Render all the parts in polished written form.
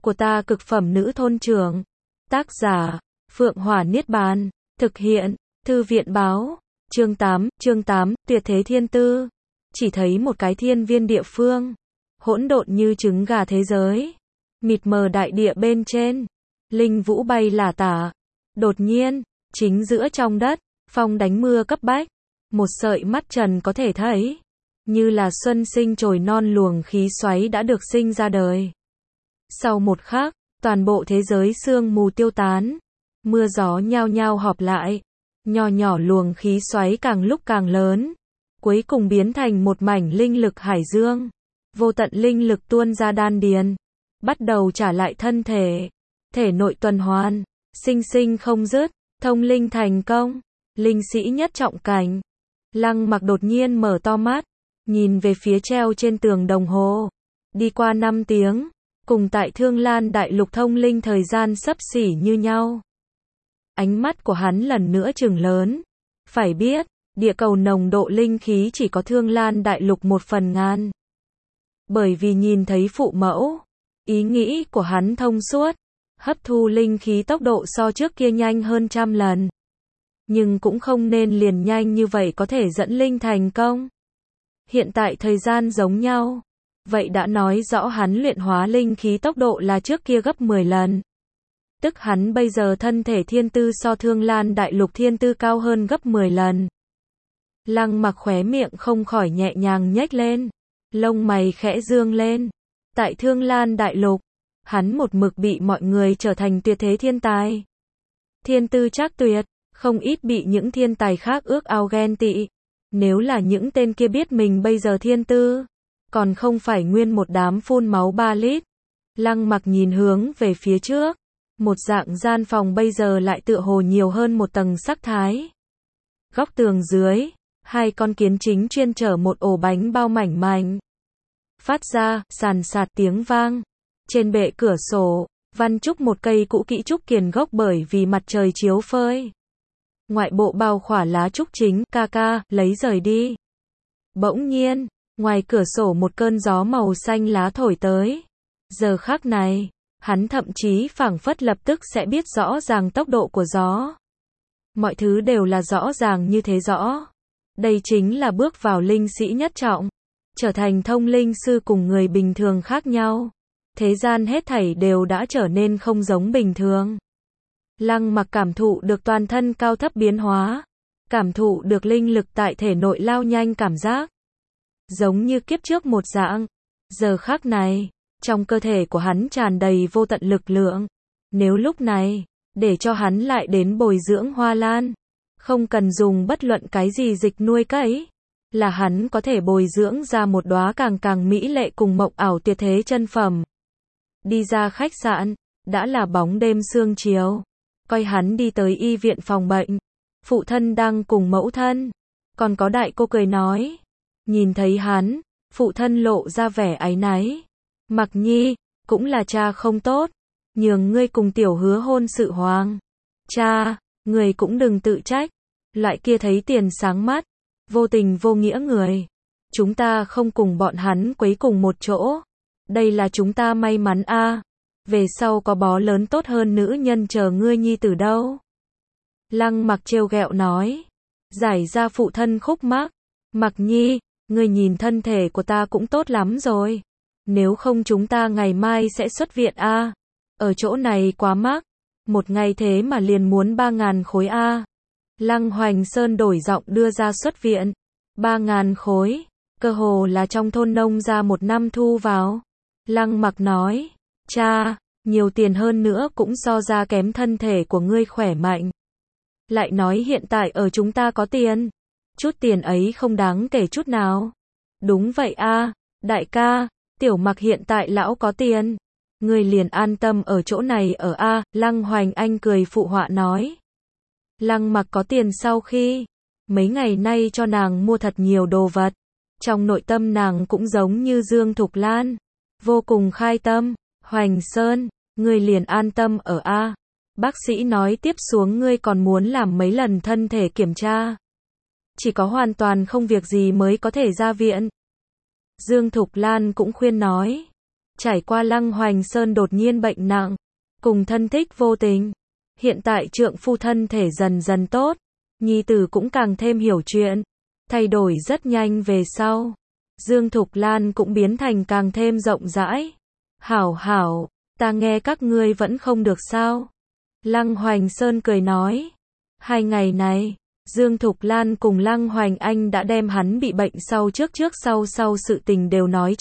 của ta cực phẩm nữ thôn trưởng. Tác giả, Phượng Hỏa Niết Bàn. Thực hiện, Thư viện báo. Chương 8, tuyệt thế thiên tư. Chỉ thấy một cái thiên viên địa phương. Hỗn độn như trứng gà thế giới. Mịt mờ đại địa bên trên. Linh vũ bay lả tả. Đột nhiên, chính giữa trong đất, phong đánh mưa cấp bách. Một sợi mắt trần có thể thấy. Như là xuân sinh trồi non luồng khí xoáy đã được sinh ra đời. Sau một khắc, toàn bộ thế giới sương mù tiêu tán. Mưa gió nhao nhao họp lại. Nho nhỏ luồng khí xoáy càng lúc càng lớn. Cuối cùng biến thành một mảnh linh lực hải dương. Vô tận linh lực tuôn ra đan điền. Bắt đầu trả lại thân thể. Thể nội tuần hoàn. Sinh sinh không dứt. Thông linh thành công. Linh sĩ nhất trọng cảnh. Lăng Mặc đột nhiên mở to mắt. Nhìn về phía treo trên tường đồng hồ. Đi qua 5 tiếng. Cùng tại Thương Lan Đại Lục thông linh thời gian xấp xỉ như nhau. Ánh mắt của hắn lần nữa trừng lớn. Phải biết, địa cầu nồng độ linh khí chỉ có Thương Lan Đại Lục 1/1000. Bởi vì nhìn thấy phụ mẫu, ý nghĩ của hắn thông suốt, hấp thu linh khí tốc độ so trước kia nhanh hơn 100 lần. Nhưng cũng không nên liền nhanh như vậy có thể dẫn linh thành công. Hiện tại thời gian giống nhau. Vậy đã nói rõ hắn luyện hóa linh khí tốc độ là trước kia gấp 10 lần. Tức hắn bây giờ thân thể thiên tư so Thương Lan Đại Lục thiên tư cao hơn gấp 10 lần. Lăng Mặc khóe miệng không khỏi nhẹ nhàng nhếch lên. Lông mày khẽ dương lên. Tại Thương Lan Đại Lục, hắn một mực bị mọi người trở thành tuyệt thế thiên tài. Thiên tư trác tuyệt, không ít bị những thiên tài khác ước ao ghen tị. Nếu là những tên kia biết mình bây giờ thiên tư, còn không phải nguyên một đám phun máu 3 lít. Lăng Mặc nhìn hướng về phía trước. Một dạng gian phòng bây giờ lại tựa hồ nhiều hơn một tầng sắc thái. Góc tường dưới, 2 con kiến chính chuyên chở một ổ bánh bao mảnh mảnh. Phát ra, sàn sạt tiếng vang. Trên bệ cửa sổ, văn trúc một cây cũ kỹ trúc kiền gốc bởi vì mặt trời chiếu phơi. Ngoại bộ bao khỏa lá trúc chính, ca, lấy rời đi. Bỗng nhiên, ngoài cửa sổ một cơn gió màu xanh lá thổi tới. Giờ khắc này, hắn thậm chí phảng phất lập tức sẽ biết rõ ràng tốc độ của gió. Mọi thứ đều là rõ ràng như thế rõ. Đây chính là bước vào linh sĩ nhất trọng. Trở thành thông linh sư cùng người bình thường khác nhau. Thế gian hết thảy đều đã trở nên không giống bình thường. Lăng Mặc cảm thụ được toàn thân cao thấp biến hóa. Cảm thụ được linh lực tại thể nội lao nhanh cảm giác. Giống như kiếp trước một dạng. Giờ khắc này, trong cơ thể của hắn tràn đầy vô tận lực lượng. Nếu lúc này, để cho hắn lại đến bồi dưỡng hoa lan. Không cần dùng bất luận cái gì dịch nuôi cấy. Là hắn có thể bồi dưỡng ra một đóa càng mỹ lệ cùng mộng ảo tuyệt thế chân phẩm. Đi ra khách sạn, đã là bóng đêm sương chiều. Coi hắn đi tới y viện phòng bệnh. Phụ thân đang cùng mẫu thân. Còn có đại cô cười nói. Nhìn thấy hắn, phụ thân lộ ra vẻ áy náy. Mặc Nhi, cũng là cha không tốt. Nhường ngươi cùng tiểu hứa hôn sự hoàng. Cha, người cũng đừng tự trách. Loại kia thấy tiền sáng mắt. Vô tình vô nghĩa người. Chúng ta không cùng bọn hắn quấy cùng một chỗ. Đây là chúng ta may mắn a. Về sau có bó lớn tốt hơn nữ nhân chờ ngươi nhi tử đâu. Lăng Mặc trêu ghẹo nói. Giải ra phụ thân khúc mắc. Mặc Nhi, ngươi nhìn thân thể của ta cũng tốt lắm rồi. Nếu không chúng ta ngày mai sẽ xuất viện a. Ở chỗ này quá mắc. Một ngày thế mà liền muốn 3.000 khối a. Lăng Hoành Sơn đổi giọng đưa ra xuất viện. 3.000 khối. Cơ hồ là trong thôn nông ra 1 năm thu vào. Lăng Mặc nói. Cha, nhiều tiền hơn nữa cũng so ra kém thân thể của ngươi khỏe mạnh. Lại nói hiện tại ở chúng ta có tiền. Chút tiền ấy không đáng kể chút nào. Đúng vậy a, đại ca, Tiểu Mặc hiện tại lão có tiền. Ngươi liền an tâm ở chỗ này ở a. Lăng Hoành Anh cười phụ họa nói. Lăng Mặc có tiền sau khi mấy ngày nay cho nàng mua thật nhiều đồ vật. Trong nội tâm nàng cũng giống như Dương Thục Lan. Vô cùng khai tâm. Hoành Sơn, ngươi liền an tâm ở a. Bác sĩ nói tiếp xuống ngươi còn muốn làm mấy lần thân thể kiểm tra. Chỉ có hoàn toàn không việc gì mới có thể ra viện. Dương Thục Lan cũng khuyên nói. Trải qua Lăng Hoành Sơn đột nhiên bệnh nặng, cùng thân thích vô tình. Hiện tại trượng phu thân thể dần dần tốt, nhi tử cũng càng thêm hiểu chuyện, thay đổi rất nhanh về sau. Dương Thục Lan cũng biến thành càng thêm rộng rãi. Hảo hảo, ta nghe các ngươi vẫn không được sao? Lăng Hoành Sơn cười nói. 2 ngày này, Dương Thục Lan cùng Lăng Hoành Anh đã đem hắn bị bệnh trước sau sự tình đều nói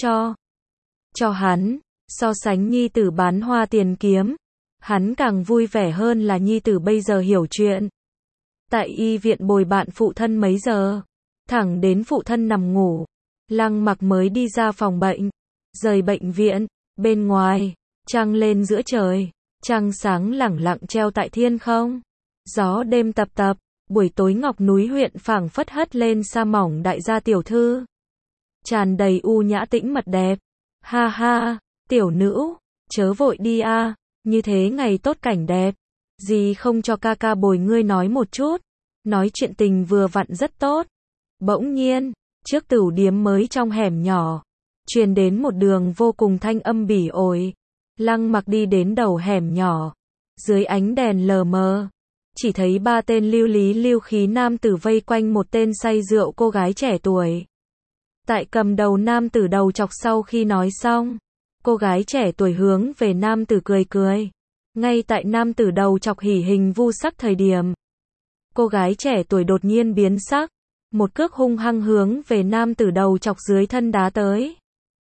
cho hắn. So sánh nhi tử bán hoa tiền kiếm, hắn càng vui vẻ hơn là nhi tử bây giờ hiểu chuyện. Tại y viện bồi bạn phụ thân mấy giờ, thẳng đến phụ thân nằm ngủ, Lăng Mặc mới đi ra phòng bệnh. Rời bệnh viện, bên ngoài, trăng lên giữa trời, trăng sáng lẳng lặng treo tại thiên không. Gió đêm tập tập, buổi tối Ngọc Núi huyện phảng phất hất lên sa mỏng đại gia tiểu thư. Tràn đầy u nhã tĩnh mật đẹp. Ha ha, tiểu nữ, chớ vội đi a, như thế ngày tốt cảnh đẹp. Gì không cho ca ca bồi ngươi nói một chút. Nói chuyện tình vừa vặn rất tốt. Bỗng nhiên, trước tửu điếm mới trong hẻm nhỏ, truyền đến một đường vô cùng thanh âm bỉ ổi. Lăng Mặc đi đến đầu hẻm nhỏ, dưới ánh đèn lờ mờ, chỉ thấy 3 tên lưu lý lưu khí nam tử vây quanh một tên say rượu cô gái trẻ tuổi. Tại cầm đầu nam tử đầu chọc sau khi nói xong, cô gái trẻ tuổi hướng về nam tử cười cười. Ngay tại nam tử đầu chọc hỉ hình vu sắc thời điểm, cô gái trẻ tuổi đột nhiên biến sắc, một cước hung hăng hướng về nam tử đầu chọc dưới thân đá tới.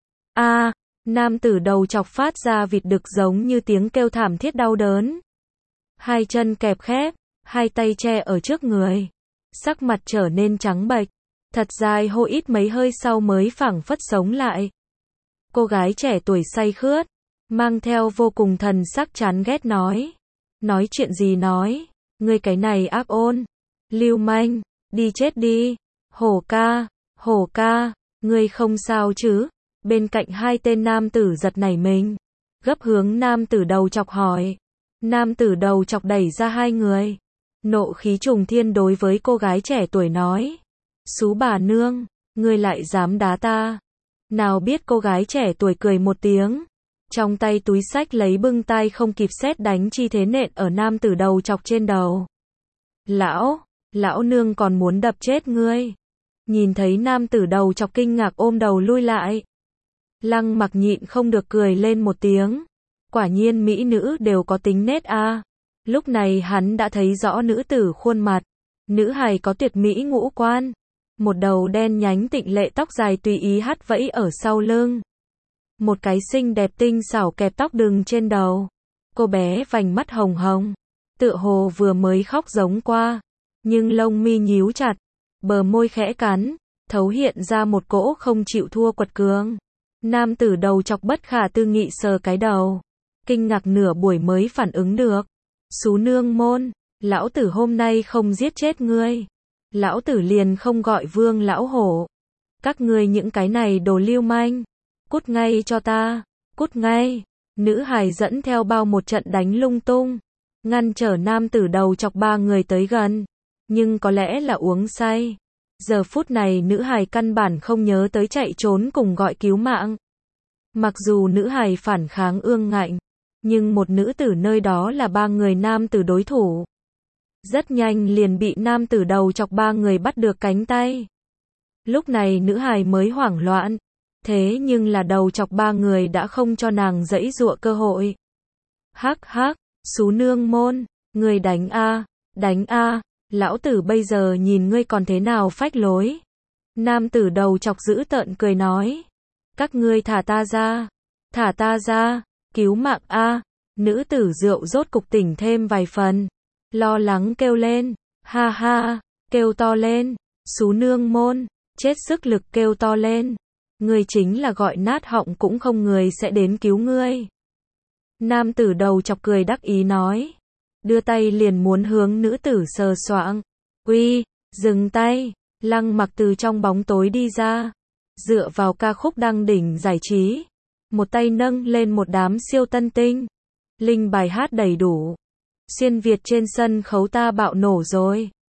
A, nam tử đầu chọc phát ra vịt đực giống như tiếng kêu thảm thiết đau đớn. 2 chân kẹp khép, 2 tay che ở trước người, sắc mặt trở nên trắng bệch, thật dài hô ít mấy hơi sau mới phảng phất sống lại. Cô gái trẻ tuổi say khướt, mang theo vô cùng thần sắc chán ghét nói. Nói chuyện gì nói, ngươi cái này ác ôn, lưu manh, đi chết đi. Hổ ca, ngươi không sao chứ? Bên cạnh 2 tên nam tử giật nảy mình, gấp hướng nam tử đầu chọc hỏi. Nam tử đầu chọc đẩy ra 2 người, nộ khí trùng thiên đối với cô gái trẻ tuổi nói. Xú bà nương, ngươi lại dám đá ta. Nào biết cô gái trẻ tuổi cười một tiếng, trong tay túi xách lấy bưng tay không kịp sét đánh chi thế nện ở nam tử đầu chọc trên đầu. Lão nương còn muốn đập chết ngươi. Nhìn thấy nam tử đầu chọc kinh ngạc ôm đầu lui lại. Lăng Mặc nhịn không được cười lên một tiếng. Quả nhiên mỹ nữ đều có tính nết a. Lúc này hắn đã thấy rõ nữ tử khuôn mặt. Nữ hài có tuyệt mỹ ngũ quan. Một đầu đen nhánh tịnh lệ tóc dài tùy ý hắt vẫy ở sau lưng. Một cái xinh đẹp tinh xảo kẹp tóc đừng trên đầu. Cô bé vành mắt hồng hồng, tựa hồ vừa mới khóc giống qua, nhưng lông mi nhíu chặt, bờ môi khẽ cắn, thấu hiện ra một cỗ không chịu thua quật cường. Nam tử đầu chọc bất khả tư nghị sờ cái đầu, kinh ngạc nửa buổi mới phản ứng được. Xú nương môn, lão tử hôm nay không giết chết ngươi, lão tử liền không gọi Vương lão hổ. Các ngươi những cái này đồ lưu manh, cút ngay cho ta, cút ngay. Nữ hài dẫn theo bao một trận đánh lung tung, ngăn trở nam tử đầu chọc 3 người tới gần, nhưng có lẽ là uống say. Giờ phút này nữ hài căn bản không nhớ tới chạy trốn cùng gọi cứu mạng. Mặc dù nữ hài phản kháng ương ngạnh, nhưng một nữ tử nơi đó là 3 người nam tử đối thủ. Rất nhanh liền bị nam tử đầu chọc 3 người bắt được cánh tay. Lúc này nữ hài mới hoảng loạn, thế nhưng là đầu chọc 3 người đã không cho nàng giãy giụa cơ hội. Hắc hắc, xú nương môn, ngươi đánh a, lão tử bây giờ nhìn ngươi còn thế nào phách lối. Nam tử đầu chọc dữ tợn cười nói, các ngươi thả ta ra, cứu mạng a. Nữ tử rượu rốt cục tỉnh thêm vài phần, lo lắng kêu lên, ha ha, kêu to lên, xú nương môn, chết sức lực kêu to lên. Ngươi chính là gọi nát họng cũng không người sẽ đến cứu ngươi. Nam tử đầu chọc cười đắc ý nói, đưa tay liền muốn hướng nữ tử sờ soạng. Uy, dừng tay. Lăng Mặc từ trong bóng tối đi ra, dựa vào ca khúc đăng đỉnh giải trí, một tay nâng lên một đám siêu tân tinh, linh bài hát đầy đủ. Xuyên Việt trên sân khấu ta bạo nổ rồi.